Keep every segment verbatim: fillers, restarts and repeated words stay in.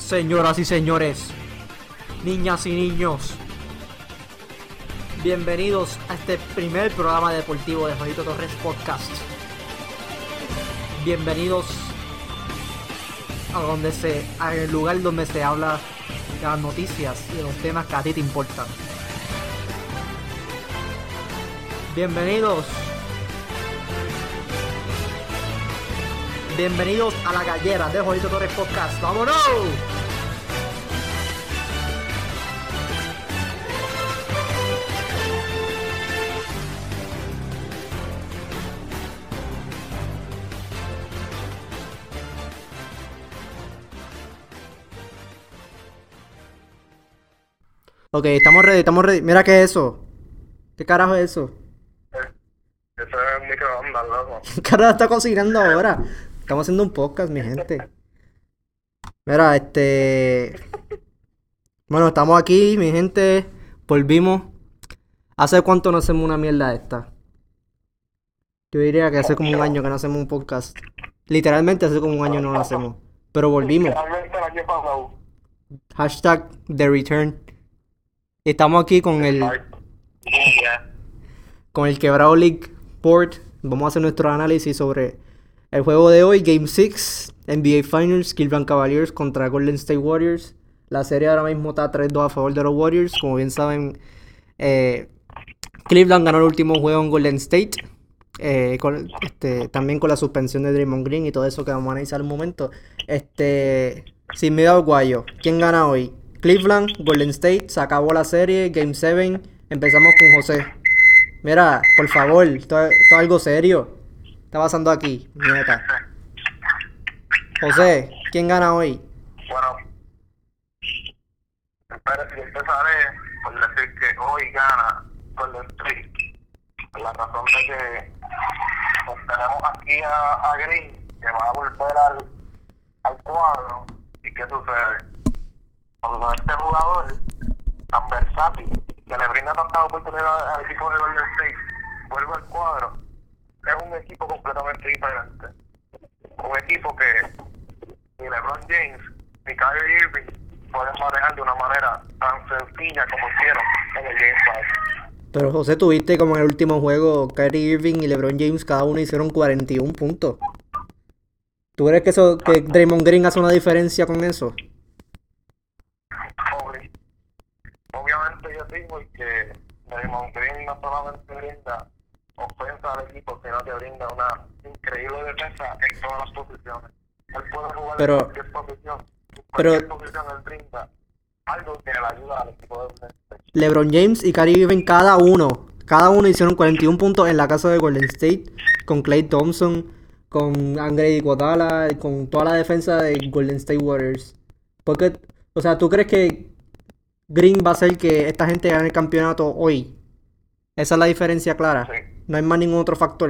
Señoras y señores, niñas y niños, bienvenidos a este primer programa deportivo de Juanito Torres Podcast. Bienvenidos a donde se, al lugar donde se habla de las noticias y de los temas que a ti te importan. Bienvenidos. Bienvenidos a la gallera de Juanito Torres Podcast. ¡Vámonos! Ok, estamos ready, estamos ready. Mira, ¿qué es eso? ¿Qué carajo es eso? Eso es microondas, loco. ¿Qué carajo está cocinando ahora? Estamos haciendo un podcast, mi gente. Mira, este... Bueno, estamos aquí, mi gente. Volvimos. ¿Hace cuánto no hacemos una mierda esta? Yo diría que hace como un año que no hacemos un podcast. Literalmente hace como un año no lo hacemos. Pero volvimos. Realmente el año pasado. Hashtag The Return. Estamos aquí con el... Ya. con el Quebrado League Board. Vamos a hacer nuestro análisis sobre el juego de hoy, Game seis, N B A Finals, Cleveland Cavaliers contra Golden State Warriors. La serie ahora mismo está tres dos a favor de los Warriors. Como bien saben, eh, Cleveland ganó el último juego en Golden State. Eh, con, este, también con la suspensión de Draymond Green y todo eso que vamos a analizar en un momento. Este, sin miedo al guayo, ¿quién gana hoy? Cleveland, Golden State, se acabó la serie, Game siete. Empezamos con José. Mira, por favor, esto, esto es algo serio. ¿Qué está pasando aquí, nieta? José, ¿quién gana hoy? Bueno, espera, yo empezaré por decir que hoy gana Golden State. Por la razón de que pues, tenemos aquí a, a Green, que va a volver al, al cuadro. ¿Y qué sucede? Cuando este jugador tan versátil, que le brinda tantas oportunidades al equipo de Golden State, vuelve al cuadro, es un equipo completamente diferente. Un equipo que ni LeBron James ni Kyrie Irving pueden manejar de una manera tan sencilla como hicieron en el Game cinco. Pero José, tuviste como en el último juego, Kyrie Irving y LeBron James cada uno hicieron cuarenta y uno puntos. ¿Tú crees que eso, que Draymond Green hace una diferencia con eso? Obvi- Obviamente yo digo que Draymond Green no solamente brinda ofensa al equipo, sino que brinda una increíble defensa en todas las posiciones. Él puede jugar Pero- en cualquier posición. En pero- cualquier posición él brinda algo que le ayuda al equipo de defensa. LeBron James y Kyrie Irving cada uno, cada uno hicieron cuarenta y uno puntos en la casa de Golden State, con Klay Thompson, con Andre Iguodala, con toda la defensa de Golden State Warriors. Porque, o sea, ¿tú crees que Green va a hacer que esta gente gane el campeonato hoy? Esa es la diferencia clara. Sí. No hay más ningún otro factor.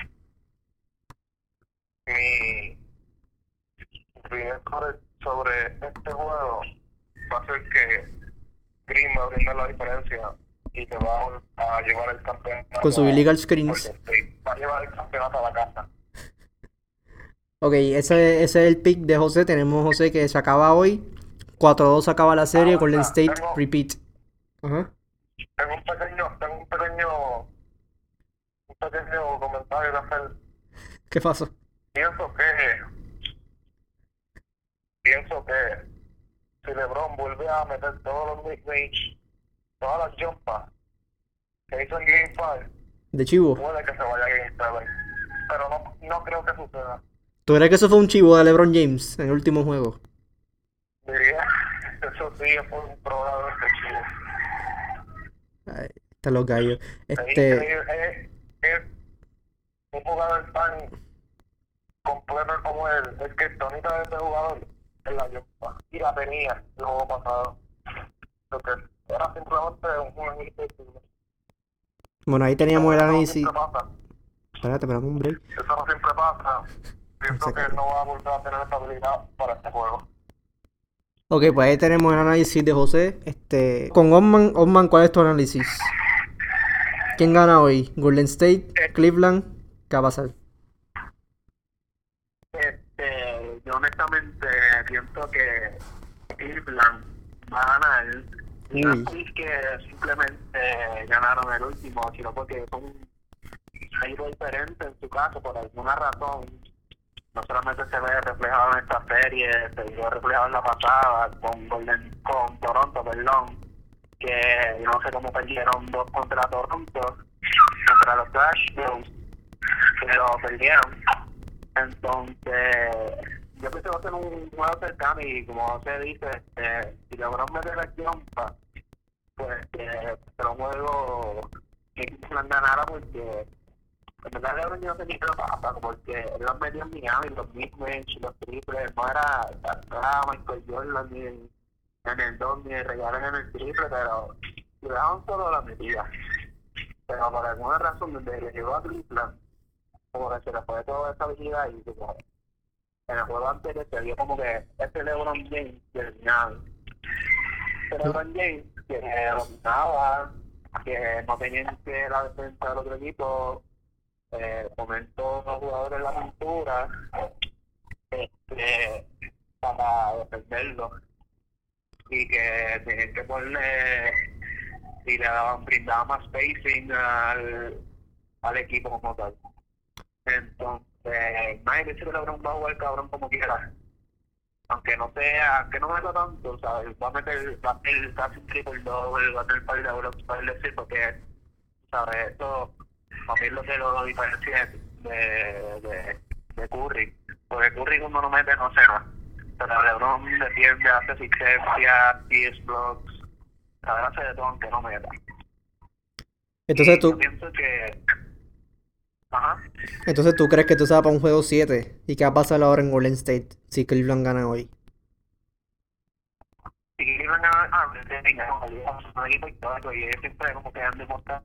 Mi opinión sobre, sobre este juego va a ser que Green va a brindar la diferencia y que va a llevar el campeonato. Con su a illegal screens. Golden State. Va a llevar el campeonato a la casa. Ok, ese, ese es el pick de José. Tenemos José que se acaba hoy. cuatro dos se acaba la serie. Ah, Golden ah, State, tengo- repeat. Ajá. Tengo un pequeño, tengo un pequeño, un pequeño comentario que hacer. ¿Qué pasó? Pienso que, pienso que si LeBron vuelve a meter todos los mid-range, todas las jumpas que hizo en Game cinco, De chivo. puede que se vaya a Game siete. Pero no, no creo que suceda. ¿Tú crees que eso fue un chivo de LeBron James en el último juego? Diría, eso sí fue un probablemente chido. Ay, están los gallos. Es Este, increíble, es, es un jugador tan completo como él, es que el tonito de ese jugador es la jumpa. Y la tenía el juego pasado. Porque era simplemente un jugador. bueno, ahí teníamos el Eso no análisis. siempre pasa. Espérate, espérate un break. Eso no siempre pasa. Pienso Se que cayó. él no va a volver a tener esta habilidad para este juego. Ok, pues ahí tenemos el análisis de José. Este, con Osman, Osman, ¿cuál es tu análisis? ¿Quién gana hoy? ¿Golden State? ¿Cleveland? ¿Qué va a pasar? Este, yo honestamente pienso que Cleveland va a ganar. Y no Uy. es que simplemente ganaron el último, sino porque son algo diferente en su caso, por alguna razón. No solamente se ve reflejado en esta serie, se vio reflejado en la pasada con Golden, con Toronto, perdón, que no sé cómo perdieron dos contra Toronto, contra los Flash Bulls, pero perdieron. Entonces, yo pienso que va a ser un juego cercano y como se dice, este, si logran meter la jumpa, pues que será un juego que Cleveland ganara porque en verdad LeBron yo no sé ni qué lo pasa, porque él los metió en Miami, los mid-range, los triples, no era, no era Michael Jordan ni en, en el dos ni regalen en el triple, pero le daban solo la metida. Pero por alguna razón, desde que llegó a Cleveland, como que se le fue toda esa habilidad y como en el juego anterior se vio como que este LeBron James del Miami. Este LeBron James que dominaba, que no tenían que la defensa del otro equipo, eh, fomentó a los jugadores la pintura este, para defenderlo y que tenían que ponerle y le daban, brindaban más spacing al, al equipo como tal. Entonces, nadie dice que LeBron va a jugar cabrón como quiera, aunque no sea, que no meta tanto, ¿sabes? Va a meter, va a meter casi un triple doble, va a tener par de blocks, par de decir, porque, ¿sabes? Esto, para mí es lo que lo diferencia de, de, de Curry, porque Curry cuando no mete no sé nada, pero LeBron defiende, hace asistencia, diez blocks, sabe hace de todo aunque no meta. Entonces Y yo tú, pienso que, ajá, entonces tú crees que tú vas para un juego siete. ¿Y qué va a pasar ahora en Golden State si Cleveland gana hoy? si iban a, a venga, no, un equipo histórico y ellos siempre como que han demostrado,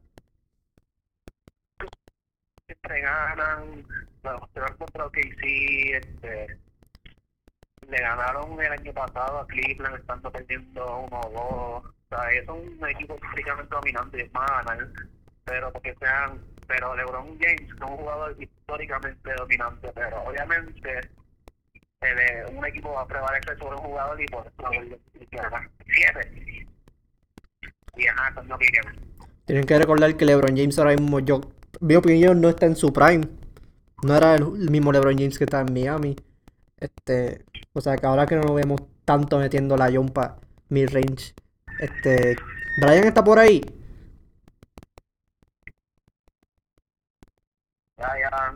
siempre ganan, los tres contra O K C, este, le ganaron el año pasado a Cleveland estando perdiendo uno o dos, o sea, ellos son un equipo históricamente dominante y es más a ganar, pero porque sean, pero LeBron James es un jugador históricamente dominante, pero obviamente eh, un equipo va a prevalecer sobre un jugador y por eso el que gana siete, y ajá, son no quieren. Tienen que recordar que LeBron James ahora mismo, yo, mi opinión, no está en su prime. No era el, el mismo LeBron James que está en Miami. Este, o sea que ahora que no lo vemos tanto metiendo la jumpa mid-range. Este, Brian está por ahí. Ya, ya,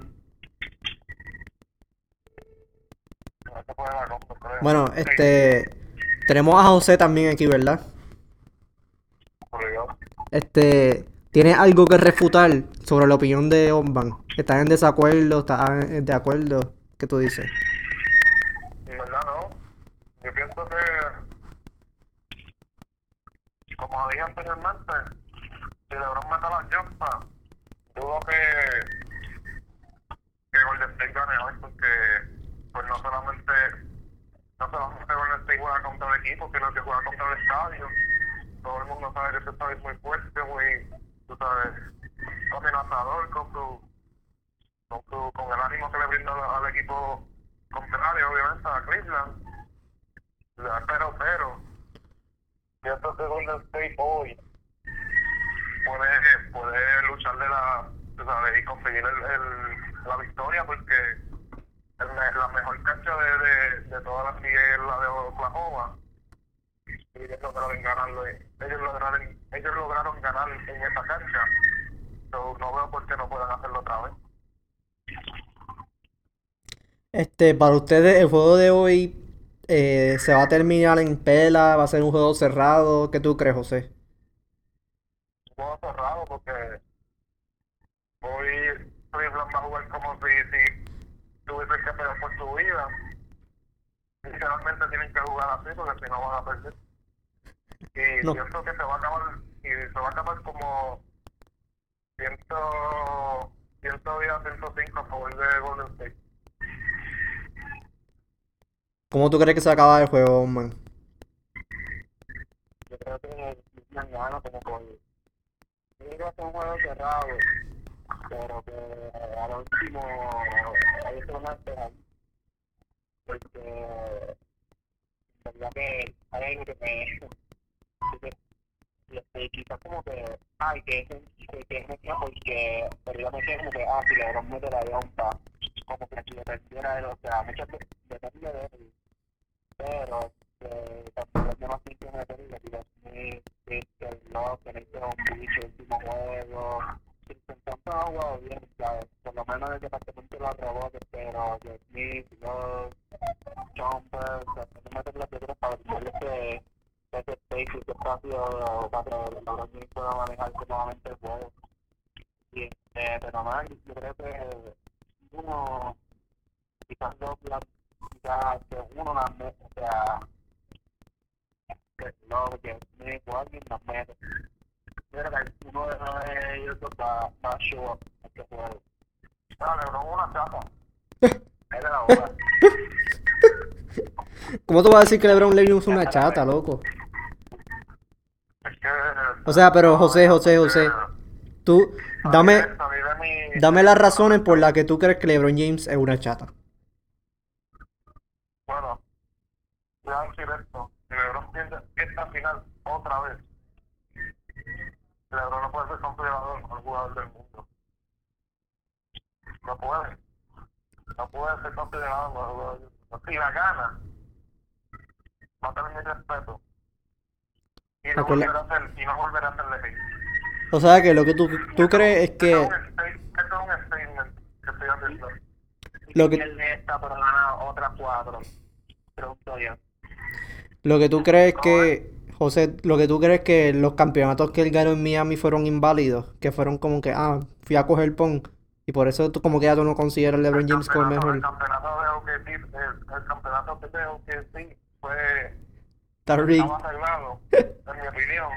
no se puede dar compra, creo. Bueno, Sí, este, tenemos a José también aquí, ¿verdad? por yo. Este, ¿tienes algo que refutar sobre la opinión de Omban? ¿Estás en desacuerdo? ¿Estás de acuerdo? ¿Qué tú dices? En verdad no. Yo pienso que, como dije anteriormente, si LeBron mete la jumpa, dudo que, que Golden State gane hoy porque pues no solamente no solamente Golden State juega contra el equipo, sino que juega contra el estadio. Todo el mundo sabe que ese estadio es muy fuerte, muy, tú sabes, amenazador con su, con su, con el ánimo que le brinda al, al equipo contrario, obviamente, a Cleveland. Pero, pero, pienso que Golden State hoy puede, puede lucharle la, tú sabes, y conseguir el, el, la victoria porque el, la mejor cancha de, de, de toda la liga es la de Oklahoma y ellos lograron ganarlo, ellos lograron, ellos lograron ganar en esa cancha, so, no veo por qué no puedan hacerlo otra vez. Este, para ustedes el juego de hoy eh, se va a terminar en pela, va a ser un juego cerrado. ¿Qué tú crees, José? Un juego cerrado porque hoy Cleveland va a jugar como si, si tuviese que pelear por su vida. Literalmente tienen que jugar así porque si no van a perder. Y No. pienso que se va a acabar, y se va a acabar como cien, cien diez a ciento cinco a favor de Golden State. ¿Cómo tú crees que se acaba el juego, man? Yo creo que mañana como con, yo creo que va a ser un juego cerrado, pero que a lo último ellos se van a esperar porque verdad que hay algo que me... que, este, quizás como que, ay, que es un que, que es mentira porque, pero yo pensé como que, ah, si LeBron mete la yompa, como que si dependiera de él, o sea, muchas veces depende de él, pero eh, también es demasiado que me digo, Smith, Victor, Love, que le hicieron un bicho el último juego, intentando no jugado bien, ¿sabes? Por lo menos en el departamento de los robots, pero Smith, Love, Jumper, o sea, no meter las piedras para decirles que ese space y ese espacio para que los niños puedan manejar cómodamente el juego. Y este, pero nada, yo creo que uno, quizás dos, quizás que uno las mete, o sea, que no, que Smith o alguien las mete. Pero que uno de ellos va, va a show up este juego. Dale, bro, una chapa. Era la hora. ¿Cómo tú vas a decir que LeBron James es una chata, loco? O sea, pero José, José, José, tú dame, dame las razones por las que tú crees que LeBron James es una chata. Bueno, voy a decir esto. Si LeBron pierde esta final otra vez, LeBron no puede ser considerado el mejor jugador del mundo. No puede. No puede ser considerado el mejor jugador del mundo. Si la gana, va a tener mi respeto. Y no Acuerda- volverá a ser, y no volverá a ser hate. O sea, que lo que tú, tú crees es que Esto es un sta- esto es un statement que estoy haciendo. Lo que- Él está por ganar otras cuatro. Pregunto yo. lo que tú crees que José, lo que tú crees que los campeonatos que él ganó en Miami fueron inválidos, que fueron como que ah, fui a coger pon y por eso tú como que ya tú no consideras a LeBron James como el El mejor. campeonato de O K C, el, el campeonato de O K C fue Está rigged. estaba arreglado, en mi opinión.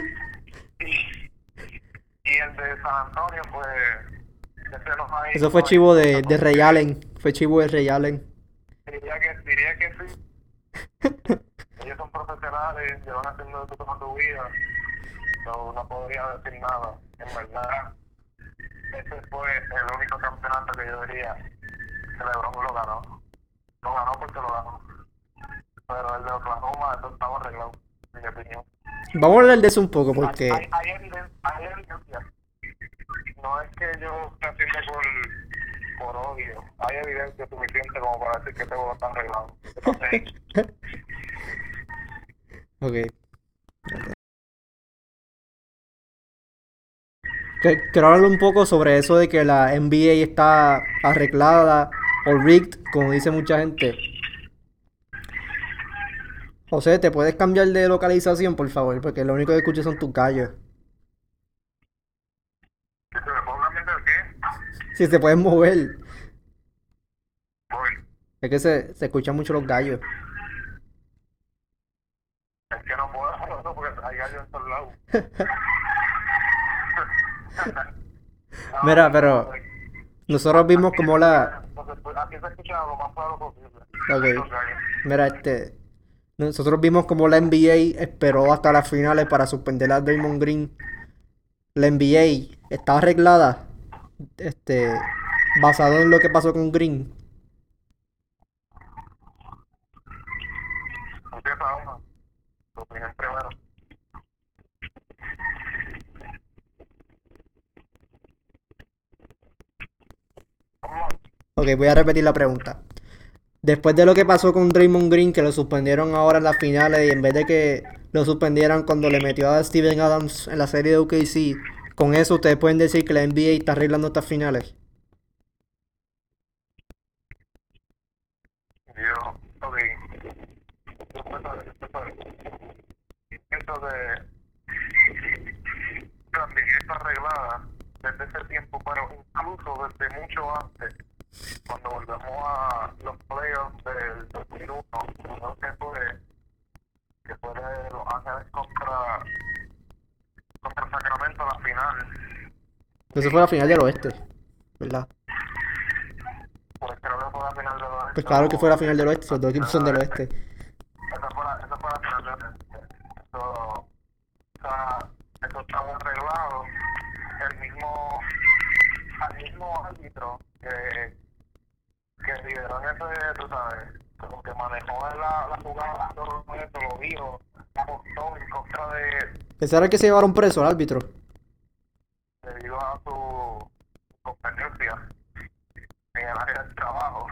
Y, y el de San Antonio, pues, ese no hay. Eso fue no hay chivo de, cosa de Ray porque Allen, fue chivo de Ray Allen. Diría que, diría que sí. Ellos son profesionales, llevan haciendo esto toda tu vida. No, no podría decir nada. En verdad, ese fue el único campeonato que yo diría que LeBron lo ganó. Lo ganó porque lo ganó. Pero el de Oklahoma, eso estaba arreglado, en mi opinión. Vamos a hablar de eso un poco porque Hay, hay, eviden- hay evidencia. No es que yo esté haciendo por, por odio. Hay evidencia suficiente como para decir que este juego está arreglado. Entonces, ok. Que- Quiero hablar un poco sobre eso de que la N B A está arreglada o rigged, como dice mucha gente. José, ¿te puedes cambiar de localización, por favor? Porque lo único que escucho son tus gallos. ¿que se me ponga viendo el qué? Si te puedes mover. Voy. Es que se, se escuchan mucho los gallos. Es que no puedo, no, porque hay gallos en todos lados. No, Mira, pero no, nosotros vimos aquí como se la... escucha- no se- aquí se escucha lo más claro posible. Ok. Los gallos. Mira, este... Nosotros vimos como la N B A esperó hasta las finales para suspender a Draymond Green. La N B A está arreglada, este, basado en lo que pasó con Green. Empieza uno. Tu opinión primero. ¿Cómo? Ok, voy a repetir la pregunta. Después de lo que pasó con Draymond Green, que lo suspendieron ahora en las finales y en vez de que lo suspendieran cuando le metió a Steven Adams en la serie de O K C, con eso ustedes pueden decir que la N B A está arreglando estas finales. Yo, ok. Esto de la N B A está arreglada desde ese tiempo, pero incluso desde mucho antes, cuando volvemos a los playoffs del dos mil uno, creo que fue, que fue de Los Ángeles contra, contra Sacramento, la final. Eso fue la final del oeste, ¿verdad? Pues creo que fue la final del oeste. Pues claro que fue la final del oeste, los dos equipos son del oeste. Esa fue la, esa fue la final del oeste. Eso, o sea, eso estaba arreglado. El mismo, al mismo árbitro que, que lideró en ese, tú sabes, como que manejó en la, la jugada, todo esto lo dijo, apostó en contra de, Ese era el que se llevaron preso al árbitro. debido a su competencia en el área del trabajo.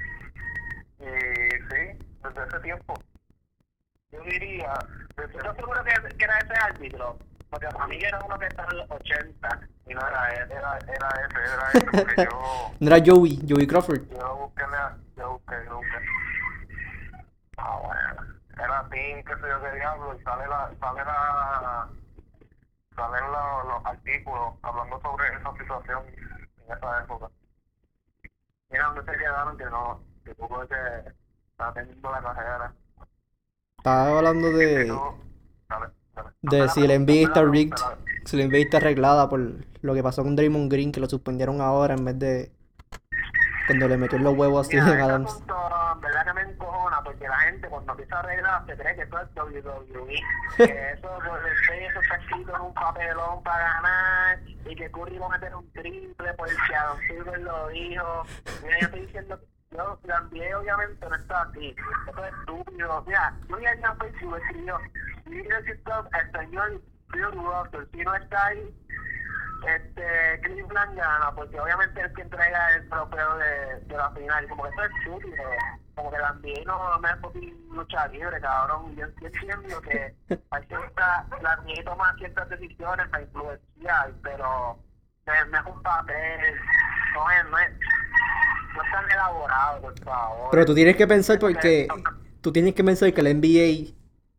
Y sí, desde ese tiempo, yo diría, desde- yo seguro que, que era ese árbitro, porque para mí era uno que estaba en los ochenta, y no era él, era, era ese, era ese, porque yo, No era Joey, Joey Crawford. yo lo busqué, en la- yo busqué, yo busqué. Ah, bueno, era así, qué sé yo qué diablo, y sale la, sale la, salen los, los artículos hablando sobre esa situación en esa época. Mira dónde se quedaron, que no, que tuvo que estar teniendo la carrera. Estaba hablando Que de, no, dale, dale. de Hazme si el la N B A está pregunta, rigged, hazme la- si el N B A está arreglada por lo que pasó con Draymond Green, que lo suspendieron ahora en vez de cuando le metió en los huevos a Mira, Steven este Adams. asunto, en verdad que me encojona, porque la gente cuando empieza a arreglar se cree que esto es W W E, que eso, pues, el eso está escrito en un papelón para ganar, y que Curry va a meter un triple porque Adam Silver lo dijo. Mira, yo estoy diciendo, yo, la N B A obviamente no está aquí, esto es estúpido. Mira, yo vi a Jan Pace y lo escribió, Leadership el señor Bill Russell, si no está ahí, este Cleveland gana, porque obviamente es quien traiga el trofeo de, de la final, y como que eso es estúpido, como que la N B A no me hace lucha libre, cabrón. Yo, yo entiendo que hay cierta, la N B A toma ciertas decisiones para influenciar, pero no, no es un papel, no es, no es, no es tan elaborado, por favor. Pero tú tienes que pensar porque tú tienes que pensar que la N B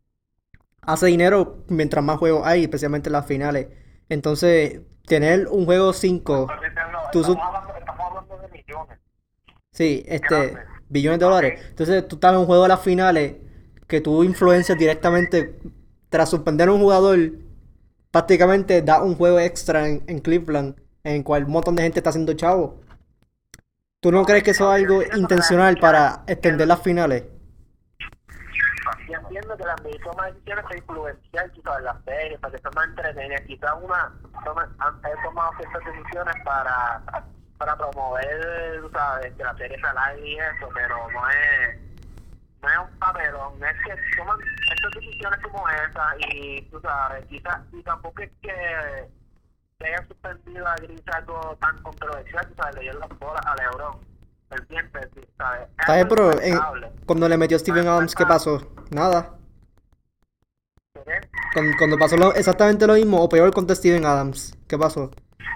A hace dinero mientras más juegos hay, especialmente en las finales. Entonces, tener un juego cinco, tú estamos, su- hablando, estamos hablando de millones. sí, este, Grande. billones de dólares. Entonces, tú estás en un juego de las finales que tú influencias directamente, tras suspender a un jugador, prácticamente da un juego extra en, en Cleveland, en el cual un montón de gente está haciendo chavo. ¿Tú no crees que eso es algo intencional para extender las finales? Yo entiendo que la N B A toma decisiones para influenciar, quizás las series, para que sean más entretenidas. Quizás una toma, han han tomado ciertas decisiones para, para promover, tú sabes, que la serie se alargue y eso, pero no es, no es un papelón. Es que toman estas decisiones como esa y, tú sabes, quizás, y tampoco es que que hayan suspendido a Gris algo tan controversial, tú sabes, le dio las bolas a LeBron. ¿Entiendes? ¿Sabes? Es ¿Sabes? algo Pero en- impensable. cuando le metió a Steven Adams, ¿qué pasó? Nada. ¿Entiendes? Cuando, cuando pasó lo- exactamente lo mismo, o peor contra Steven Adams, ¿qué pasó?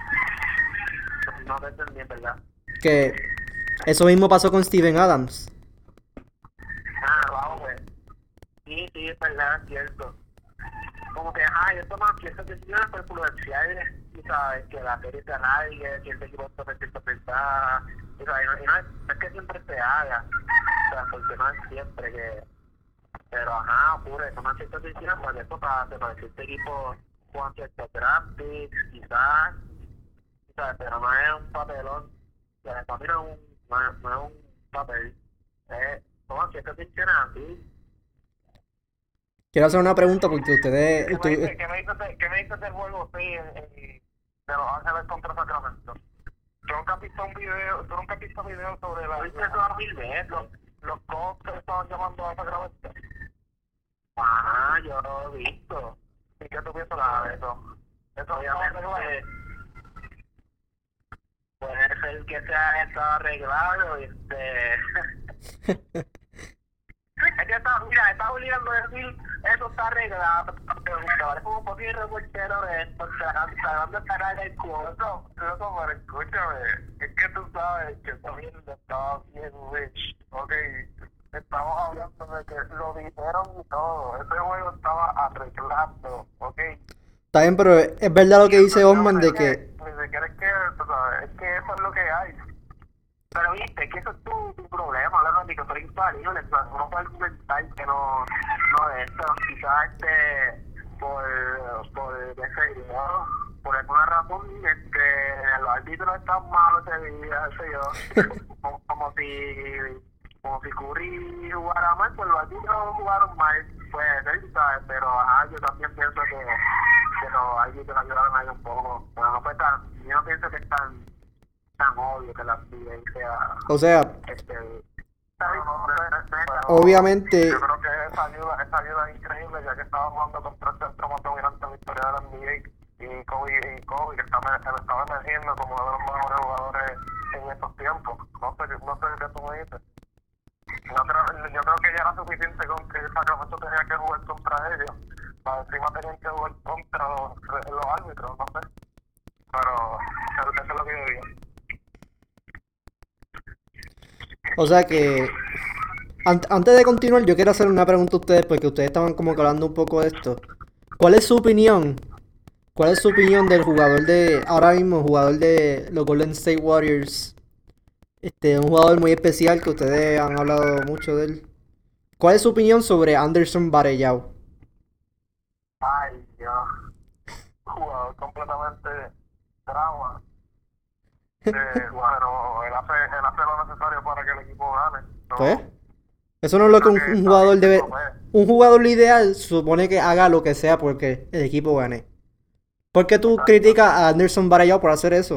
No te entendí, en verdad. Que eso mismo pasó con Steven Adams. Ah, vamos, pues. Sí, sí, es verdad, es cierto. Como que, ajá, yo tomo ciertas decisiones por influenciales, tú sabes, que la serie se alargue, que el equipo tome ciertas ventajas, tú sabes, y no, y no es, no es que siempre se haga, o sea, porque no es siempre que, pero ajá, ocurre, toman ciertas decisiones para que esto pase, para que este equipo juegue ciertos draft picks, quizás, tú sabes, pero no es un papelón, o sea, para mí no es un, no es, no es un papel, es, toman ciertas decisiones así. Quiero hacer una pregunta porque ustedes... ¿Qué me usted- dices, qué me dices, de- qué me dices del juego sí, en, en, de Los Ángeles contra Sacramento? ¿Tú nunca has visto un video, tú nunca has visto videos sobre la... ¿Viste eso mil veces? Los, los Cubs que estaban llamando a Sacramento. Ah, yo lo he visto. ¿Y qué tú piensas de eso? Eso obviamente puede ser que sea estado arreglado, este... Es que está, mira, está obligando a decir eso está arreglado, pero parece como un poquito reportero de esto, tratando de sacar el culo. Eso, eso, pero escúchame, es que tú sabes que esta mierda estaba bien rich, ok, estamos hablando de que lo dijeron y todo, ese juego estaba arreglado, ok. Está bien, pero es verdad lo que dice Osman de que... Ni siquiera es que, tú sabes, es que eso es lo que hay. Pero viste, que eso es tu, tu problema, la que soy infalible, o sea, uno puede argumentar que no, no de esto, quizás este, por, por, qué sé yo, por alguna razón, este, los árbitros están malos ese día, qué sé yo, como, como si, como si Curry jugara mal, pues los árbitros jugaron mal, puede ser, ¿sabes? Pero ajá, yo también pienso que, que los árbitros ayudaron ahí un poco, pero no fue tan, yo no pienso que es tan tan obvio que la N B A sea O sea, este, obviamente... Yo creo que esa ayuda, esa ayuda es increíble, ya que estaba jugando contra el centro más dominante en la historia de la N B A y Kobe, y Kobe que estaba, estaba emergiendo como uno de los mejores jugadores en estos tiempos. No sé, no sé qué tú me dices. No creo, yo creo que ya era suficiente con que Sacramento tenía que jugar contra ellos. Para encima tenían que jugar contra los, los árbitros, no sé. Pero eso es lo que yo digo. O sea que... Ant- antes de continuar, yo quiero hacer una pregunta a ustedes, porque ustedes estaban como que hablando un poco de esto. ¿Cuál es su opinión? ¿Cuál es su opinión del jugador de... ahora mismo, jugador de los Golden State Warriors? Este, un jugador muy especial que ustedes han hablado mucho de él. ¿Cuál es su opinión sobre Anderson Varejao? Ay, Dios. Jugador completamente trauma. Eh, bueno, él hace, él hace lo necesario para que el equipo gane. So, Pues, eso no es lo que un, un jugador debe... Un jugador ideal supone que haga lo que sea porque el equipo gane. ¿Por qué tú Exacto. criticas a Anderson Varejao por hacer eso?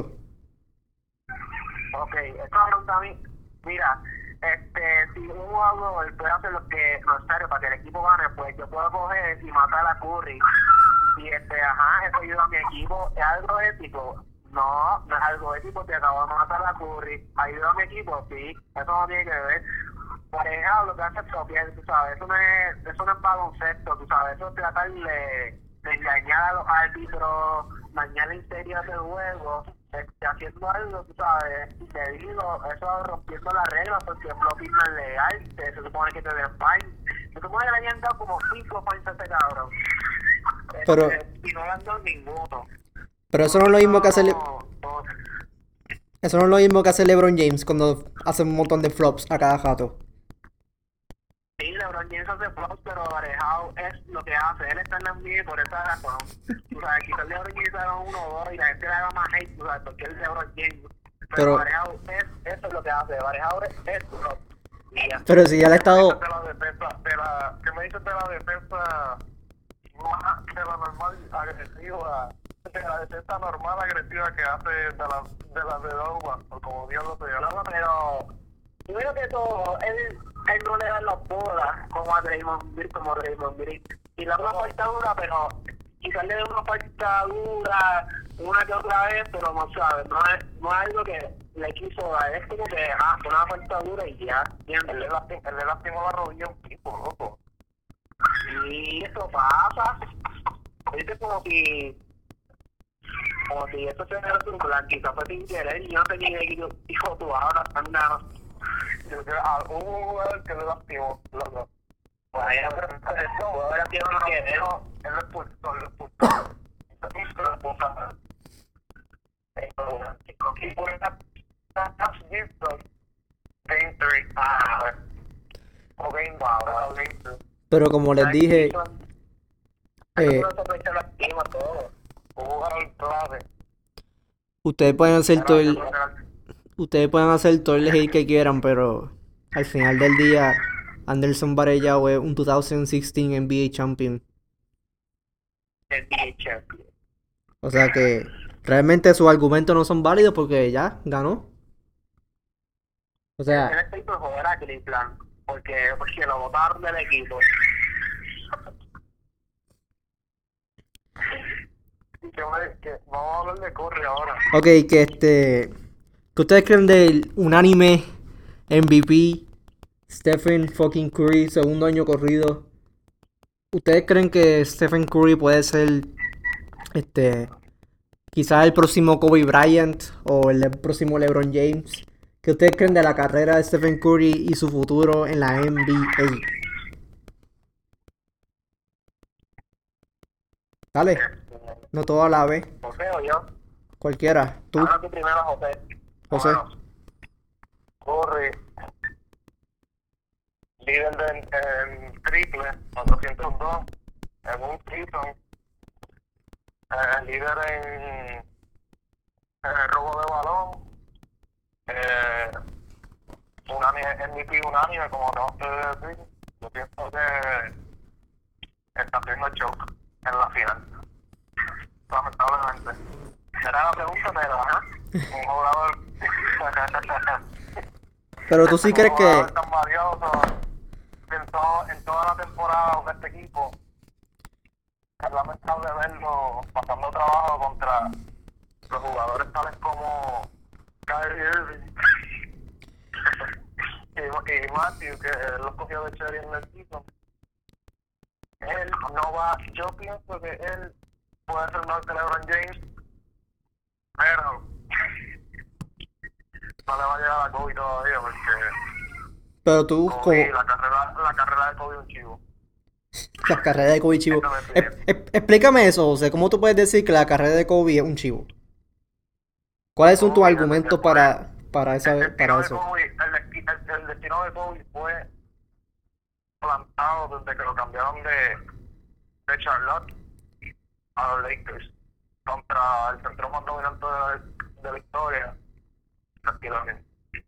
Ok, esta pregunta a mí, mira, este, si un jugador puede hacer lo que es necesario para que el equipo gane, pues yo puedo coger y matar a Curry. Y este, ajá, eso ayuda a mi equipo. ¿Es algo ético? No, no es algo ético, te acabo de matar a Curry. ¿Ayuda a mi equipo? Sí, eso no tiene que ver. Pareja, lo que hace es copiar, tú sabes, eso no es, eso no es baloncesto, tú sabes, eso es tratar de, de engañar a los árbitros, dañar el interior del juego, este, haciendo algo, tú sabes, indebido, eso rompiendo las reglas, porque el blocking no es legal, se supone que te den fine. Se supone que le hayan dado como cinco fines a este cabrón. Pero, Este, y no le han dado ninguno. pero eso no es lo mismo que hacer... No, no. Eso no es lo mismo que hace LeBron James cuando hace un montón de flops a cada jato. Sí, LeBron James hace flops, pero Varejao es lo que hace. Él está en la N B A por esa razón. Tú sabes, quizás LeBron James haga uno o dos y la gente le haga más hate, tú sabes, porque él es LeBron James. Pero, Pero- Varejao es, eso es lo que hace. Varejao es, es flop. Y ya. Pero si ya le ha estado... ¿Qué me dices de la defensa, de la, ¿qué me dices de la defensa más de la normal agresiva, de la defensa normal agresiva que hace de la de la de Dogma, o como Dios lo sea? No, pero primero que todo, él, él no le da las bolas como a Draymond Green, como Draymond Green. Y le da una falta dura, pero quizás le dé una falta dura una que otra vez, pero no sabes, no es, no es algo que le quiso dar, es como que, ah, fue una falta dura y ya. Él le lastimó, él le lastimó la rodilla a un tipo, loco. Y eso pasa. Viste como si como si eso se me un blanquito fue sin querer y yo no tenía que ir hijo tú ahora nada. Yo creo que hubo un jugador que le lastimó, loco. Vaya, pero eso ahora tiene que ver. Él lo expulsó, lo expulsó. Lo expulsó. Y por esa Game three. Ah, o Game Wow, Game two. Pero como les dije... Eh, ustedes pueden hacer todo el... Ustedes pueden hacer todo el hate que quieran, pero... Al final del día... Anderson Varejao es un dos mil dieciséis N B A Champion. O sea que... Realmente sus argumentos no son válidos porque ya ganó. O sea... Él está por joder a Cleveland porque, porque lo botaron del equipo. Que, que, vamos a hablar de Curry ahora. Ok, que este... ¿Qué ustedes creen del unánime M V P Stephen fucking Curry, segundo año corrido? ¿Ustedes creen que Stephen Curry puede ser este quizás el próximo Kobe Bryant o el próximo LeBron James? ¿Qué ustedes creen de la carrera de Stephen Curry y su futuro en la N B A? Dale, no todo a la vez. José o yo. Cualquiera, tú. Ahora tú primero, José. José. Bueno, Curry, líder de, en triple, cuatrocientos dos, en un season, eh, líder en, en el robo de balón, eh, unánime, M V P unánime, como acabas de decir. Yo pienso que está haciendo choke en la final, lamentablemente. Será la pregunta, pero ajá, un jugador Pero tú sí crees que... tan valioso en, todo, en toda la temporada de este equipo. Es lamentable verlo pasando trabajo contra los jugadores tales como Kyrie Irving y, y Matthew, que los cogió de cherry en el piso. Él no va, yo pienso que él puede ser mejor que LeBron James, pero no le va a llegar a Kobe todavía porque Pero tú, Kobe, como... la carrera, la carrera de Kobe es un chivo. La carrera de Kobe chivo. Eso me Es- pide. es- explícame eso, José. ¿Cómo tú puedes decir que la carrera de Kobe es un chivo? ¿Cuáles son tus Kobe, el, el argumentos fue, para, para, el esa, destino para de eso? Kobe, el, desti- el, el destino de Kobe fue plantado desde que lo cambiaron de, de Charlotte a los Lakers contra el centro más dominante de la, de la historia, tranquilamente.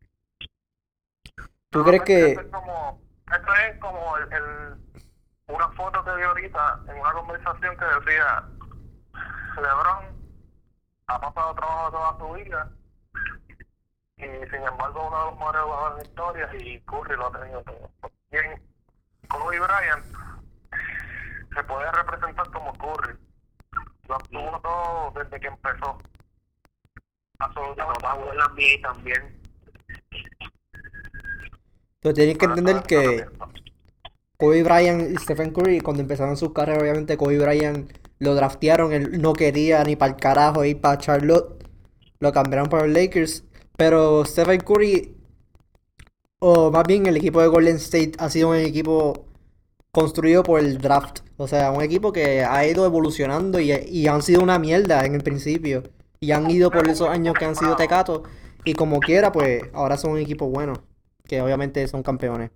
¿Tú crees Solamente esto que... es como, esto es como el, el, una foto que vi ahorita en una conversación que decía LeBron ha pasado trabajo toda su vida y sin embargo uno de los mejores jugadores de la historia y Curry lo ha tenido todo. Bien, Kobe Bryant se puede representar como Curry, lo tuvo todo desde que empezó. Absolutamente. No, en la N B A también. Tú tienes que Pero entender eso es que lo que Kobe Bryant y Stephen Curry, cuando empezaron sus carreras, obviamente Kobe Bryant lo draftearon, él no quería ni para el carajo ir para Charlotte, lo cambiaron para los Lakers, pero Stephen Curry, o más bien el equipo de Golden State, ha sido un equipo construido por el draft, o sea, un equipo que ha ido evolucionando y, y han sido una mierda en el principio, y han ido por esos años que han sido tecatos, y como quiera, pues ahora son un equipo bueno, que obviamente son campeones.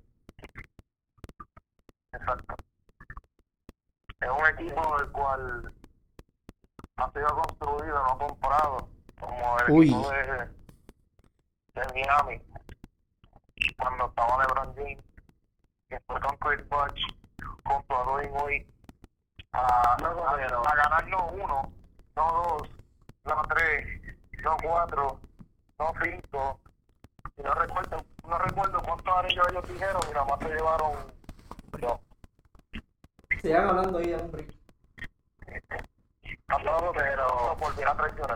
Exacto. Es un equipo el cual ha sido construido, no comprado, como el Uy. equipo de, de Miami, cuando estaba LeBron James, que fue con Chris Bosh, junto a Dwayne Wade, a, no, a, a ganar no uno, no dos, no tres, no cuatro, no cinco, y no recuerdo, no recuerdo cuántos anillos ellos dijeron y nada más se llevaron dos. Sigan hablando ahí, hombre. No, pero no volviera a traicionar.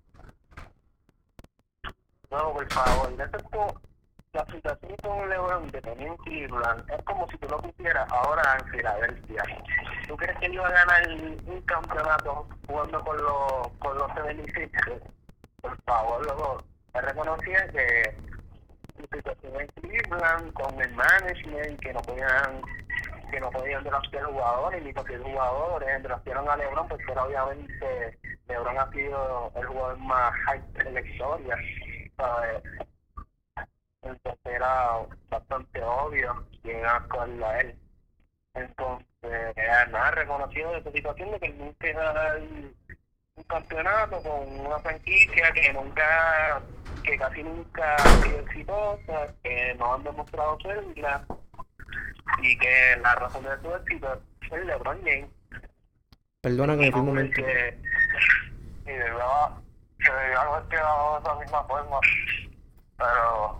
No, por favor, eso es como la situación con LeBron de tener en Cleveland, es como si tú lo pusieras ahora en Filadelfia. ¿Tú crees que él iba a ganar un campeonato jugando con los con los setenta y seis? Por favor, luego, él reconocía que su situación en Cleveland, con el management, que no podían que no podían draftear jugadores, ni cualquier jugadores, draftearon a LeBron, porque era obviamente LeBron ha sido el jugador más hype de la historia, ¿sabes? Entonces era bastante obvio llegar con a él. Entonces, nada, reconocido de su situación de que nunca iba a dar un campeonato con una franquicia que nunca, que casi nunca ha sido exitosa, que no han demostrado serla, y que la razón de su éxito es LeBron James. Perdona que me fui un momento. Que, y de verdad, se debió haber quedado de esa misma forma, pero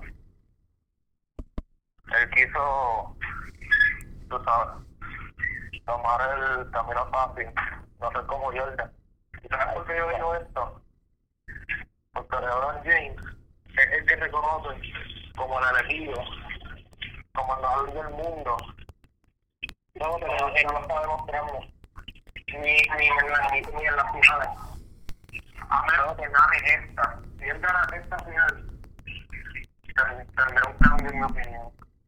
él quiso, tú sabes, tomar el camino fácil, no ser como Jordan. ¿Y sabes por qué yo digo esto? Porque LeBron James es el que reconoce como el elegido, como el mejor del mundo. No, pero él no lo está demostrando. Ni, ni, en la, ni, ni en las finales. A menos que gane esta. Si él gana esta final, tendrá un cambio en mi opinión.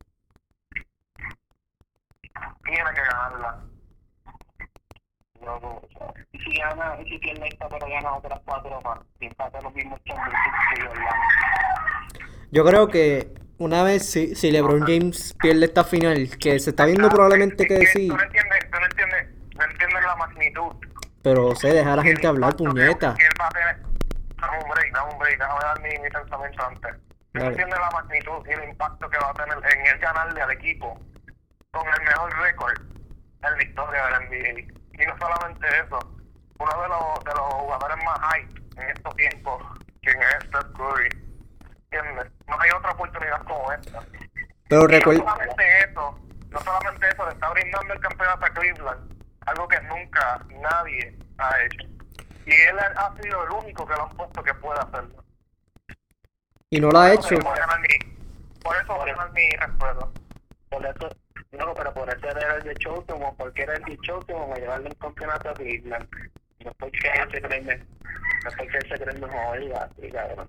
Tiene que ganarla. No, no, y si gana, y si pierde esta, pero gana otras cuatro más. Si empata los mismos championships que Jordan. Yo creo que una vez si, si LeBron James pierde esta final, que se está viendo probablemente que sí. Tú no entiendes, tú no entiendes, no entiendes la magnitud. Pero sé, dejar a la gente hablar, puñeta. Que él va a tener. Dame un break, dame un break, déjame dar mi, mi pensamiento antes. Tú no entiendes la magnitud y el impacto que va a tener en él ganarle al equipo con el mejor récord en la historia de la N B A. Y no solamente eso, uno de los, de los jugadores más hype en estos tiempos, quien es Steph Curry, ¿entiendes? no hay otra oportunidad como esta. Pero No recuerda... solamente eso, no solamente eso, le está brindando el campeonato a Cleveland, algo que nunca nadie ha hecho. Y él ha sido el único que lo han puesto que puede hacerlo. Y no lo ha hecho. Por eso, por eso voy a ganar mi respeto. Por eso, no, pero por eso era el de Chosen, o porque era el de Chosen, o llevarle un campeonato a Cleveland. No es porque él se cree, no es porque él se cree mejor, y así, cabrón.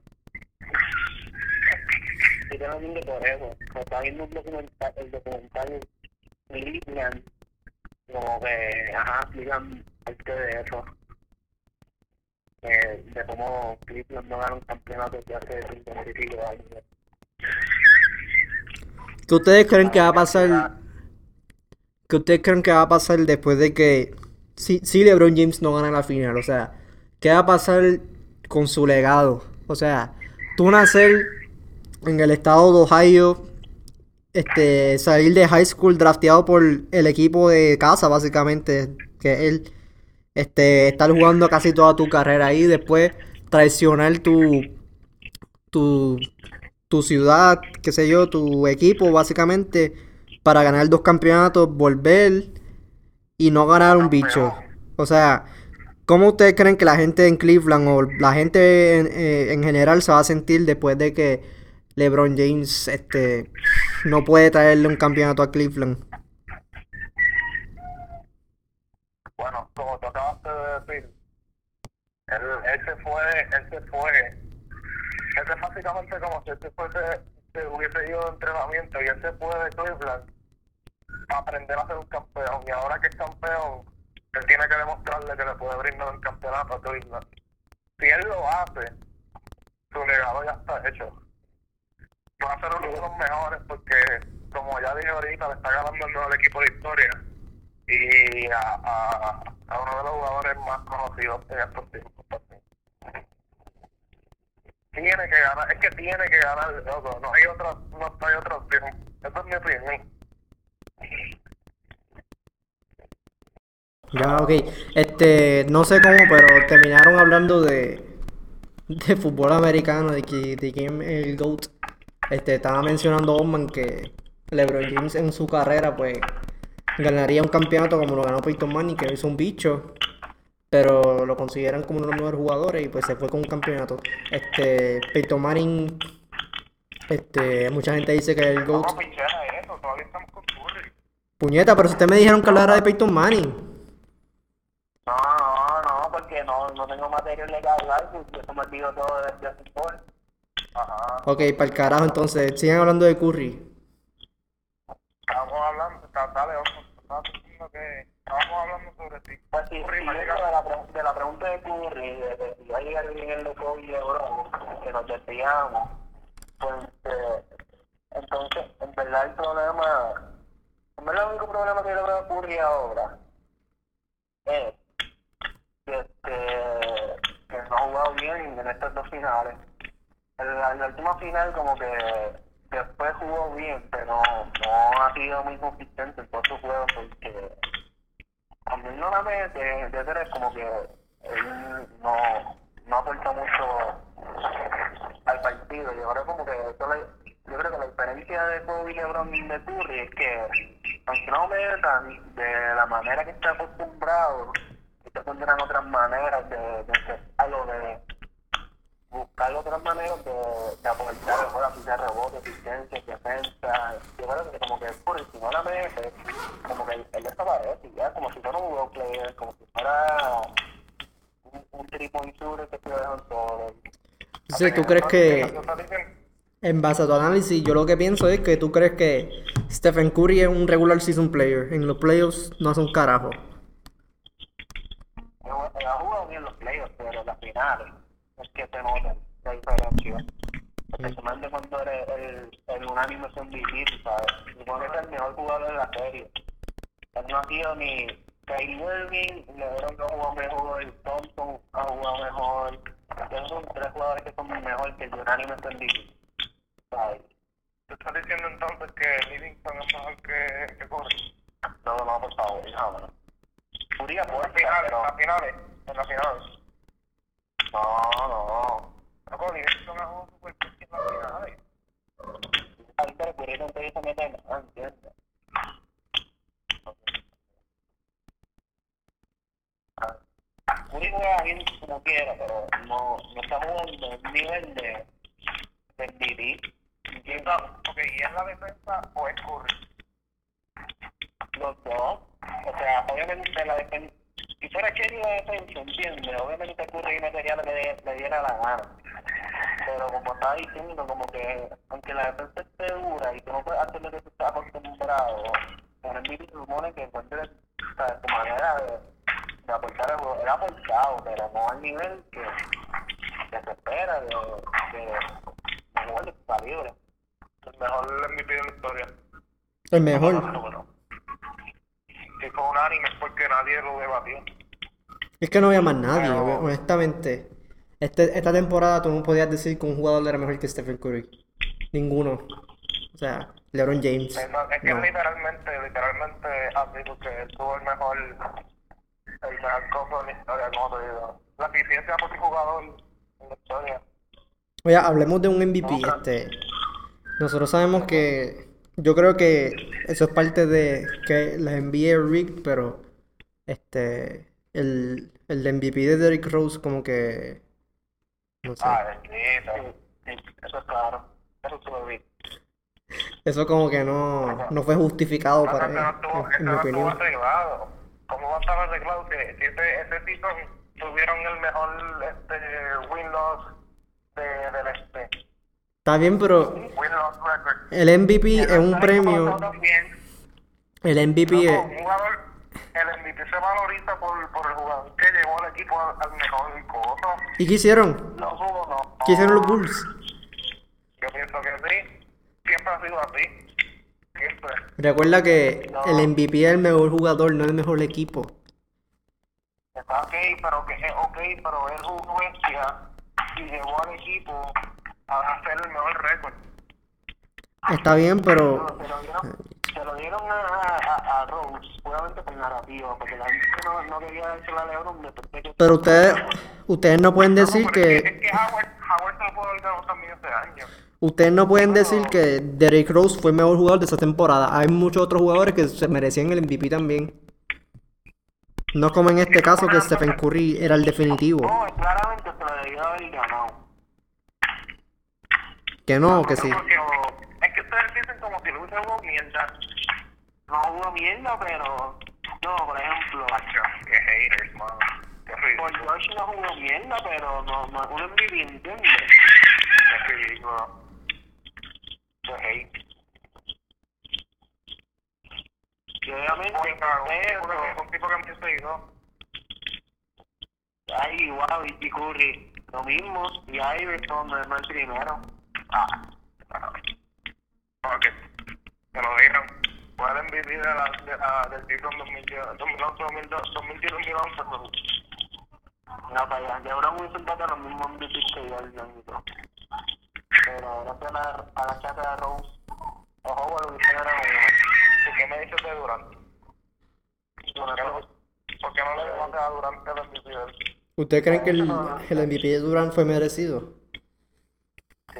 Y te lo digo por eso. Me está viendo un documental, el documental de Cleveland, como que, ajá, explican parte de eso. Eh, de cómo Cleveland no gana un campeonato desde hace cincuenta y cinco años. ¿Qué ustedes creen que va a pasar? ¿Qué ustedes creen que va a pasar después de que si, si LeBron James no gana la final? O sea, ¿qué va a pasar con su legado? O sea, tú nacer en el estado de Ohio, este, salir de high school drafteado por el equipo de casa, básicamente, que es él, este, estar jugando casi toda tu carrera ahí, después traicionar tu, tu, tu ciudad, qué sé yo, tu equipo, básicamente, para ganar dos campeonatos, volver y no ganar un bicho. O sea, ¿cómo ustedes creen que la gente en Cleveland o la gente en, eh, en general se va a sentir después de que LeBron James este no puede traerle un campeonato a Cleveland? Bueno, como tú acabas de decir, él, él se fue, él se fue, él es básicamente como si él se fuese, se hubiese ido de entrenamiento y él se fue de Cleveland para aprender a ser un campeón, y ahora que es campeón, él tiene que demostrarle que le puede brindar un campeonato a Cleveland. Si él lo hace, su legado ya está hecho. Va a ser uno de los mejores porque, como ya dije ahorita, le está ganando el mejor equipo de historia y a, a, a uno de los jugadores más conocidos en estos tiempos también. Tiene que ganar, es que tiene que ganar, loco, no hay otra, no hay otra opción. Esa es mi opinión. Ya, ok. Este, no sé cómo, pero terminaron hablando de, de fútbol americano, de, que, de quién es el GOAT. Este, estaba mencionando Oman que LeBron James en su carrera, pues, ganaría un campeonato como lo ganó Peyton Manning, que hizo un bicho, pero lo consideran como uno de los mejores jugadores y pues se fue con un campeonato. Este, Peyton Manning, este, mucha gente dice que es el GOAT. No, pichera eso, todavía estamos con Curry. Puñeta, pero si ustedes me dijeron que hablara de Peyton Manning. No, no, no, porque no, no tengo material de que hablar, porque eso me olvido todo desde el fútbol. Ajá. Ok, para el carajo, entonces, sigan hablando de Curry. Estábamos hablando, está, dale, ojo, estaba diciendo que estábamos hablando sobre ti. Pues sí, Curry, sí, de, la, pre- de la pregunta de Curry, de que si va a llegar bien el loco y Lebron, que nos desviamos, pues, eh, entonces, en verdad el problema, en verdad el único problema que yo le veo a Curry ahora es que, este, que no ha jugado bien en estas dos finales. En la, en la última final como que después jugó bien, pero no ha sido muy consistente en todos sus juegos porque cuando él no la mete, de ser como que él no, no aporta mucho al partido. Y ahora como que eso le, yo creo que la diferencia de Kobe, LeBron y de Curry es que aunque no metan de la manera que está acostumbrado, se encuentran otras maneras de, de empezarlo, de buscar otras maneras de, de aportar mejor así sea rebote, asistencia, defensa. Yo creo que como que Curry, si no la mete, como que él, él desaparece, ya, como si fuera un juego player, como si fuera un, un triple shooter que se lo dejan todo. Entonces, ¿tú crees que, en base a tu análisis, yo lo que pienso es que tú crees que Stephen Curry es un regular season player, en los playoffs no hace un carajo? Él ha jugado bien los playoffs, pero en las finales es que se nota la diferencia. Especialmente cuando eres el, el unánime son difíciles, ¿sabes? Supone que es el mejor jugador de la serie. Él no ha sido ni Kyrie Irving, LeBron no ha jugado mejor, Thompson ha jugado mejor. Esos son tres jugadores que son mejor que el unánime son difíciles, ¿sabes? ¿Tú estás diciendo entonces que Livingston es mejor que, que Curry? No, no, por favor, no. Curry aporta, pero... En las finales, en las finales. No, no. No, con Livingston ha jugado súper bien en las finales. Ahí pero Curry no te hizo meter, ah, entiendo. Curry juega bien como quiera, pero no, no está jugando a un nivel de, de M V P. ¿Y esa, okay, ¿y es la defensa o es Curry? Los dos. O sea, obviamente la defensa, si fuera Kerry la defensa, entiende, obviamente Curry metería lo que le, le diera la gana. Pero como estaba diciendo, como que aunque la defensa esté dura y tú no puedes hacer lo que tú estás acostumbrado, en el M V P se supone que encuentres tu manera de, de aportar el juego. Era aportado, pero no al nivel que, que se espera de, de, de jugar de calibre. El mejor M V P de la historia. El mejor. No, no, no. Si fue unánime es porque nadie lo debatió. Es que no había más nadie, Pero- obvia- honestamente. Este, esta temporada tú no podías decir que un jugador era mejor que Stephen Curry. Ninguno. O sea, LeBron James. Es, es que No. literalmente, literalmente así, porque él tuvo el mejor, el mejor coso en la historia, como te digo. La eficiencia por jugador en la historia. Oye, hablemos de un M V P. Nunca. Este, nosotros sabemos que yo creo que eso es parte de que la N B A es rigged, pero este el, el M V P de Derrick Rose como que no sé. Ah, sí, sí, sí, eso es claro. Eso se lo vi. Eso como que no, no fue justificado No, para no, no estuvo, en, eso en mi no estuvo opinión. arreglado. ¿Cómo va a estar arreglado? Si, si ese, ese season tuvieron el mejor este, win-loss de, del este. Está bien, pero Win-loss record. el M V P es un Entonces, premio. también, El M V P no, es, un jugador, el M V P se valoriza por, por el jugador que llevó al equipo al, al mejor coso. ¿y qué hicieron? No subo, no. ¿Qué hicieron los Bulls? Yo pienso que sí. Siempre ha sido así. Siempre. Recuerda que No. el M V P es el mejor jugador, no el mejor equipo. Está ok, pero que es ok, pero él jugó bestia y llevó al equipo a hacer el mejor récord. Está bien, pero No, se lo dieron, se lo dieron a, a, a Rose, obviamente por narrativa, porque la gente no, no quería dársela a LeBron después de que... pero ustedes ustedes no pueden decir No, pero es que es que Howard, Howard se lo pudo haber ganado también este año. ustedes no pueden decir que Derrick Rose fue el mejor jugador de esa temporada. Hay muchos otros jugadores que se merecían el M V P también. No como en este caso que Stephen Curry era el definitivo. No, claramente se lo debió haber ganado. Que no, que sí. Porque, es que ustedes dicen como si Luis jugó mierda. No jugó mierda, pero... No, por ejemplo... Macho, qué haters, mano. Qué ridículo. Por George no jugó mierda, pero no, no es un M V P, ¿entiendes? Qué ridículo. Qué hate. Y obviamente... Es un tipo que me ha seguido. Ay, wow, y Curry. Lo mismo. Y Iverson no es el primero. Ah, ok, me lo dijeron. Fue el M V P de la, de, uh, del season dos mil once, dos mil doce, dos mil diez, dos mil once. No, para allá, LeBron Wilson trata los mismos M V P que yo, el Yanito. Pero gracias a la, a la chata de Rose, o Howard lo hicieron a uno. ¿Y qué me dices de Durant? ¿Por qué no, ¿por qué no le debates a Durant el M V P de él? ¿Ustedes creen que el, el M V P de Durant fue merecido? Sí.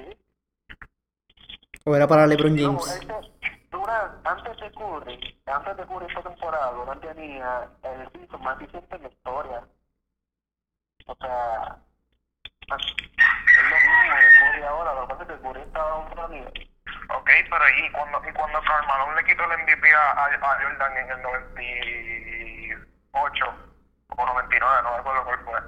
¿O era para LeBron No, James? este, Durant, antes de Curry, antes de Curry esta temporada, Durant tenía el season más eficiente en la historia. O sea, es lo mismo de Curry ahora, lo que pasa es que Curry estaba a otro nivel. Ok, pero ¿y cuando, y cuando Karl Malone le quitó el M V P a, a, a Jordan en el noventa y ocho o noventa y nueve, no me acuerdo cuál fue?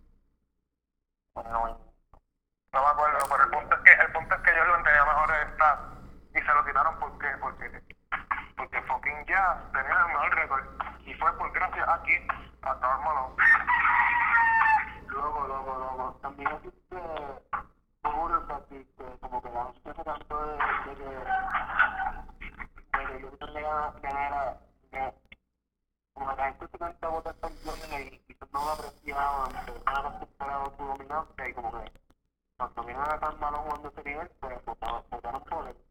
No, no me acuerdo, pero el punto es que, el punto es que Jordan tenía mejores stats y se lo quitaron ¿por qué? Porque, porque fucking Jazz tenía el mejor récord y fue por gracias aquí a Karl Malone. Luego, luego, luego, también existe seguro que como que la gente se cansó de, de que de que Jordan le ganara, de, como la gente se cansó de votar campeones y quizás no lo apreciaban, pero estaban acostumbrados a su dominancia y como que cuando vieron a Karl Malone jugando ese nivel, pues votaron, votaron por él.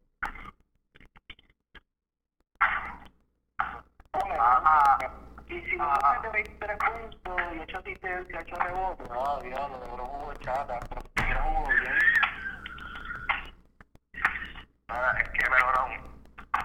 Ah, y si no mete veintitrés puntos y ocho asistencias, ocho rebotes, ah, diablo, LeBron jugó chata, pero LeBron jugó bien. Ah, es que LeBron,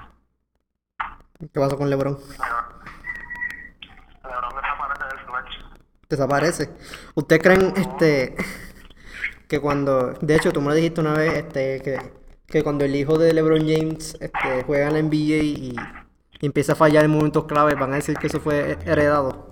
¿Qué pasó con LeBron? LeBron, LeBron desaparece del clutch. Desaparece. ¿Ustedes creen este que cuando, de hecho tú me lo dijiste una vez, este, que, que cuando el hijo de LeBron James este, juega en la N B A y, y empieza a fallar en momentos claves, van a decir que eso fue heredado?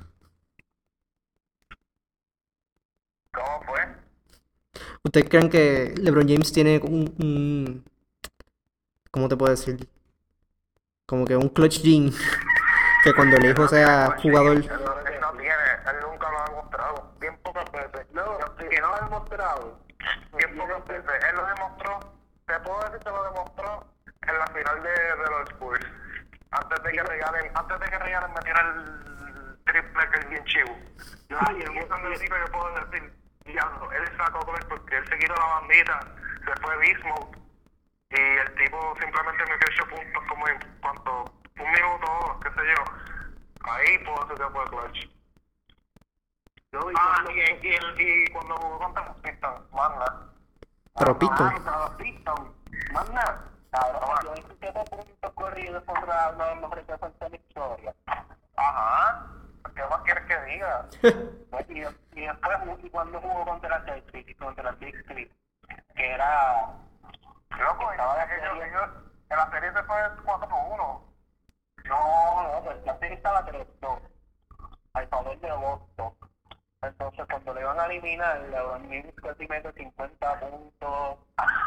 ¿Cómo fue? ¿Ustedes creen que LeBron James tiene un, un ¿cómo te puedo decir? Como que un clutch gene, que cuando el hijo sea jugador... Él, él no tiene, él nunca lo ha demostrado. Bien pocas veces. No, que no lo ha demostrado. Bien pocas veces. Él lo demostró, te puedo decir que lo demostró en la final de, de los Spurs. Antes de que regalen, antes de que regalen metiera el triple que es bien chivo. Ay, en un momento yo puedo decir, diablo, él sacó con él porque él se quitó la bandita, se fue beast mode, y el tipo simplemente metió ocho puntos como en cuanto, un minuto o dos, qué sé yo. Ahí puedo decir que fue clutch. No, y ah, y, y, y, y cuando jugó contra los Pistons, manda. Pero Pistons. Ah, contra los Pistons, manda. Cabrón, yo hice siete puntos corridos contra uno de los mejores defensores de la historia. Ajá. ¿Qué más quieres que diga? Pues, y, y después, y cuando jugó contra la Celtics y contra el Big Three, que era... Loco, estaba de aquello, ellos, en la serie se fue cuatro por uno. No, no, pues la serie estaba tres dos, al favor de Boston. Entonces, cuando le iban a eliminar, LeBron James casi mete cincuenta puntos,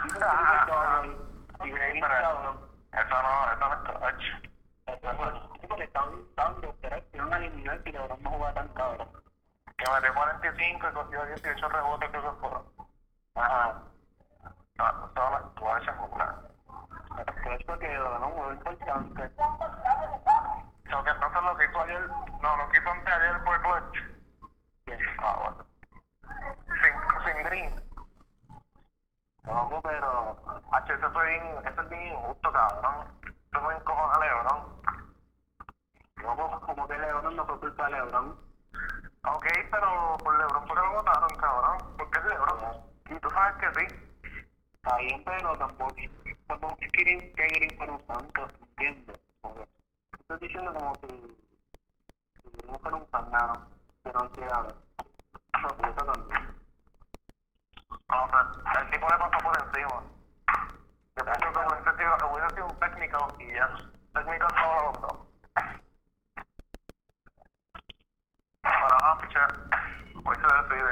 y eso no, eso no es clutch. Eso le están dando, pero que iban a eliminar si LeBron no jugaba tan cabrón. Que metió cuarenta y cinco y cogió dieciocho rebotes, creo que fueron. Ajá. No, todas las clutches jugadas. Pero es porque no muy importante. So que entonces lo que hizo ayer, no, lo que hizo anteayer fue clutch. Ah, bueno. Sin, sin green. No, pero H, eso fue bien, eso es bien injusto, cabrón. Eso no encojona a LeBron. No, como que LeBron no fue culpa de LeBron. Ok, pero por LeBron fue que lo votaron, cabrón. Porque es LeBron. Y tú sabes que sí. Está bien, pero tampoco, tampoco quieren que Green fuera un santo, ¿entiendes? Estoy diciendo como que si no fuera un sangano, pero no quiera ver. No, pero eso también. No, o sea, el tipo le pasó por encima. Yo pienso que hubiese sido, hubiese sido un técnico y ya. Técnico no lo dos. Para Hampshire, hoy se decide.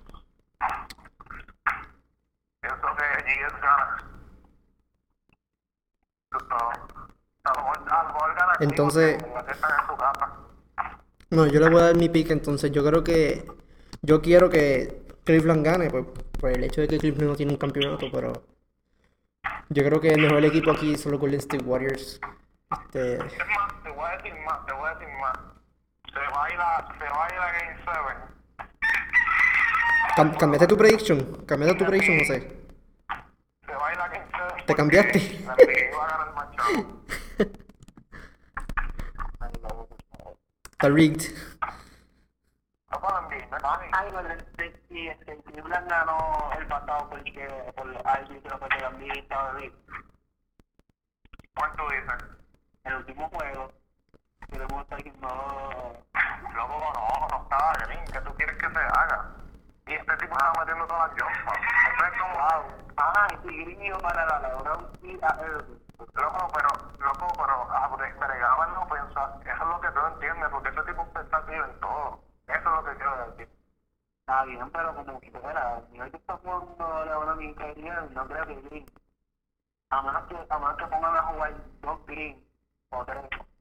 Pienso que G S gana. A lo mejor, a lo mejor gana aquí Entonces, porque están en su casa. no, yo le voy a dar mi pick, entonces yo creo que, yo quiero que Cleveland gane, por, por el hecho de que Cleveland no tiene un campeonato, pero yo creo que el mejor equipo aquí son los Golden State Warriors. Este, Es más, te voy a decir más, te voy a decir más. Se va a ir a, se va a ir a Game siete. cam- ¿Cambiaste tu prediction? ¿Cambiaste tu prediction, José? Se va a ir a Game siete. ¿Te cambiaste? La N B A va a ganar más chavo. Está rigged. No pueden bien, ¿no? Ay, bueno, sí, este, Cleveland ganó el pasado porque por los árbitros que también estaba bien. ¿Cuánto dices? El último juego. Queremos estar diciendo... Loco, no, no estaba bien. ¿Qué tú quieres que se haga? Y este tipo estaba metiendo todas las jumpas. Eso es como... Ah, y Tigrillo para la LeBron y a Irving. Loco, pero, loco, pero, ah, bregaba en la ofensa. Eso es lo que tú entiendes, porque ese tipo está activo en todo. Eso es lo que quiero decir. Está bien, pero como que fuera, el nivel que está jugando LeBron y Kyrie, no creo que Green. A menos que, a menos que pongan a jugar dos Green o tres.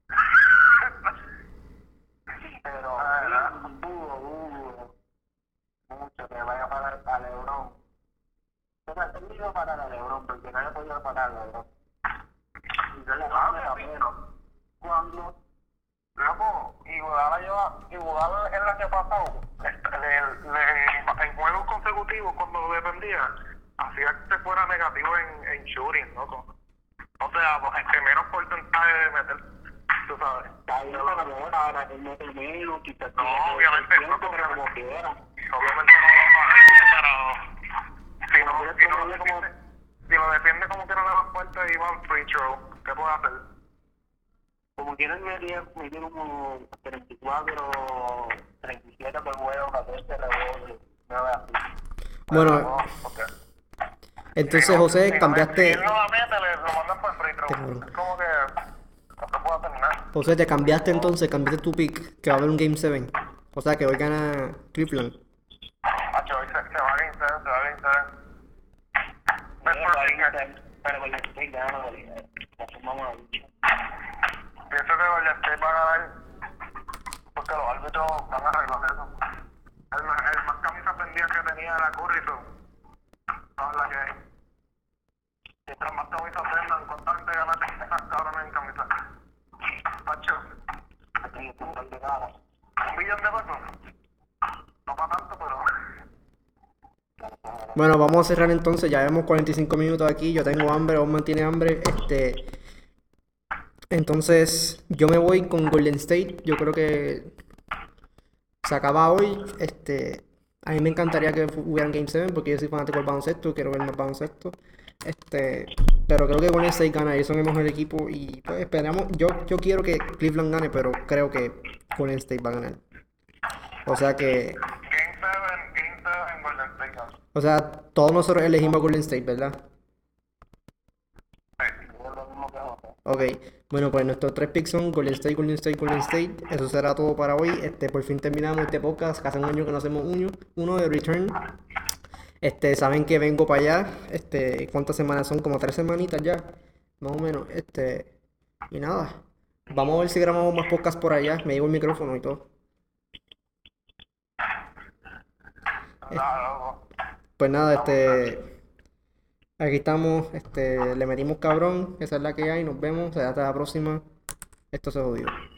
Pero, Green, dudo, dudo mucho que vaya a parar a LeBron. O sea, he tenido para a LeBron, porque no le podía parar a LeBron. Y yo le daba menos. Cuando... Loco, Iguodala lleva, Iguodala el año pasado, le, le, en juegos consecutivos cuando lo dependía, hacía que fuera negativo en, en shooting, loco. O sea, el que menos porcentaje de meter, tú sabes. Está bien, pero ahora el meter menos, quizás... No, obviamente, loco, pero como quiera. Obviamente no lo va a pagar, pero... Si no, si no lo defiende, si lo defiende como que no le va a fuerte y van free throw. ¿Qué puedo hacer? Como quieren medir, medir como treinta y cuatro, treinta y siete por juego, catorce rebotes, nueve así. Bueno, No, ok. entonces Si no- José, si no- cambiaste... Si él no la mete, le lo mandan por free throw. Qué cabrón. Es como que no se puede hacer nada. José, te cambiaste entonces, cambiaste tu pick, que va a haber un Game siete. O sea, que hoy gana Cleveland. Hacho, hoy se, se va a vencer, se va a vencer. Ves por State. Pero con el State gana, porque la sumamos a lucha. Pienso que Golden State va a ganar porque los árbitros van a arreglar eso. El más, el más camisa pendida que tenía era Curry, so, no es la que hay. Mientras más camisas vendan, constante ganar esas cabrones en camisa. Pacho, Aquí es un gol de cara. un millón de pesos. No para tanto, pero... Bueno, vamos a cerrar entonces, ya llevamos cuarenta y cinco minutos aquí, yo tengo hambre, Osman tiene hambre, este... Entonces, yo me voy con Golden State, yo creo que se acaba hoy, este... A mí me encantaría que hubieran Game siete porque yo soy fanático del baloncesto, quiero ver más baloncesto, este... Pero creo que Golden State gana, ellos son el mejor equipo y pues esperamos, yo, yo quiero que Cleveland gane, pero creo que Golden State va a ganar. O sea que... Game siete, Game siete, Golden State gana. O sea, todos nosotros elegimos Golden State, ¿verdad? Es lo mismo que José. Ok, bueno, pues nuestros tres picks son Golden State, Golden State, Golden State. Eso será todo para hoy. Este, por fin terminamos este podcast. Hace un año que no hacemos uno, uno de Return. Este, saben que vengo para allá. Este, ¿cuántas semanas son? Como tres semanitas ya, más o menos. Este, y nada. Vamos a ver si grabamos más podcasts por allá. Me llevo el micrófono y todo. Nada, loco. Pues nada, este. Aquí estamos, este, le metimos cabrón, esa es la que hay, nos vemos, hasta la próxima. Esto se jodió.